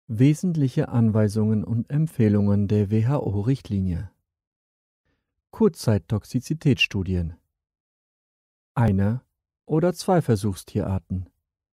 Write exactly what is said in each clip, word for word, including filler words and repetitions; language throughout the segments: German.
Wesentliche Anweisungen und Empfehlungen der W H O-Richtlinie. Kurzzeit-Toxizitätsstudien. Eine oder zwei Versuchstierarten.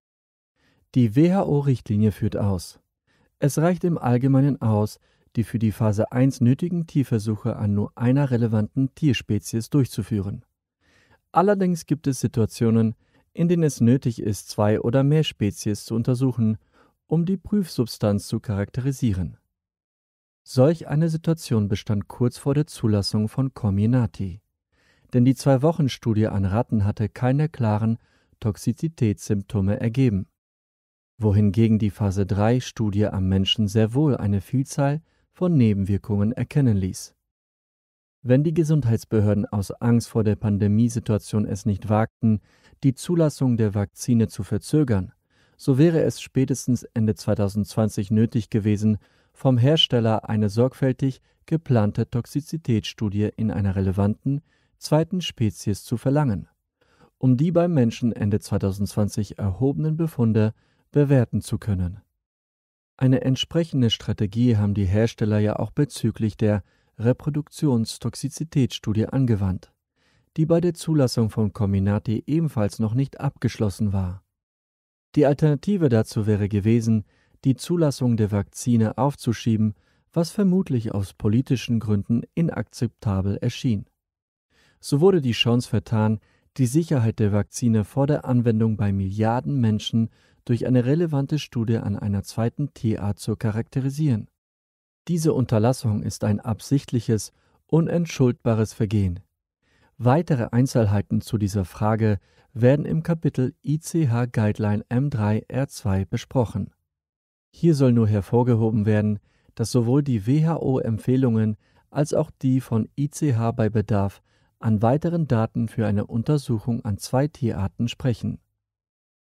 Die W H O-Richtlinie führt aus: Es reicht im Allgemeinen aus, die für die Phase eins nötigen Tierversuche an nur einer relevanten Tierspezies durchzuführen. Allerdings gibt es Situationen, in denen es nötig ist, zwei oder mehr Spezies zu untersuchen, um die Prüfsubstanz zu charakterisieren. Solch eine Situation bestand kurz vor der Zulassung von Comirnaty, denn die Zwei-Wochen-Studie an Ratten hatte keine klaren Toxizitätssymptome ergeben, wohingegen die Phase drei Studie am Menschen sehr wohl eine Vielzahl von Nebenwirkungen erkennen ließ. Wenn die Gesundheitsbehörden aus Angst vor der Pandemiesituation es nicht wagten, die Zulassung der Vakzine zu verzögern, so wäre es spätestens Ende zweitausendzwanzig nötig gewesen, vom Hersteller eine sorgfältig geplante Toxizitätsstudie in einer relevanten zweiten Spezies zu verlangen, um die beim Menschen Ende zweitausendzwanzig erhobenen Befunde bewerten zu können. Eine entsprechende Strategie haben die Hersteller ja auch bezüglich der Reproduktionstoxizitätsstudie angewandt, die bei der Zulassung von Comirnaty ebenfalls noch nicht abgeschlossen war. Die Alternative dazu wäre gewesen, die Zulassung der Vakzine aufzuschieben, was vermutlich aus politischen Gründen inakzeptabel erschien. So wurde die Chance vertan, die Sicherheit der Vakzine vor der Anwendung bei Milliarden Menschen durch eine relevante Studie an einer zweiten Tierart zu charakterisieren. Diese Unterlassung ist ein absichtliches, unentschuldbares Vergehen. Weitere Einzelheiten zu dieser Frage werden im Kapitel I C H Guideline M drei R zwei besprochen. Hier soll nur hervorgehoben werden, dass sowohl die W H O-Empfehlungen als auch die von I C H bei Bedarf an weiteren Daten für eine Untersuchung an zwei Tierarten sprechen.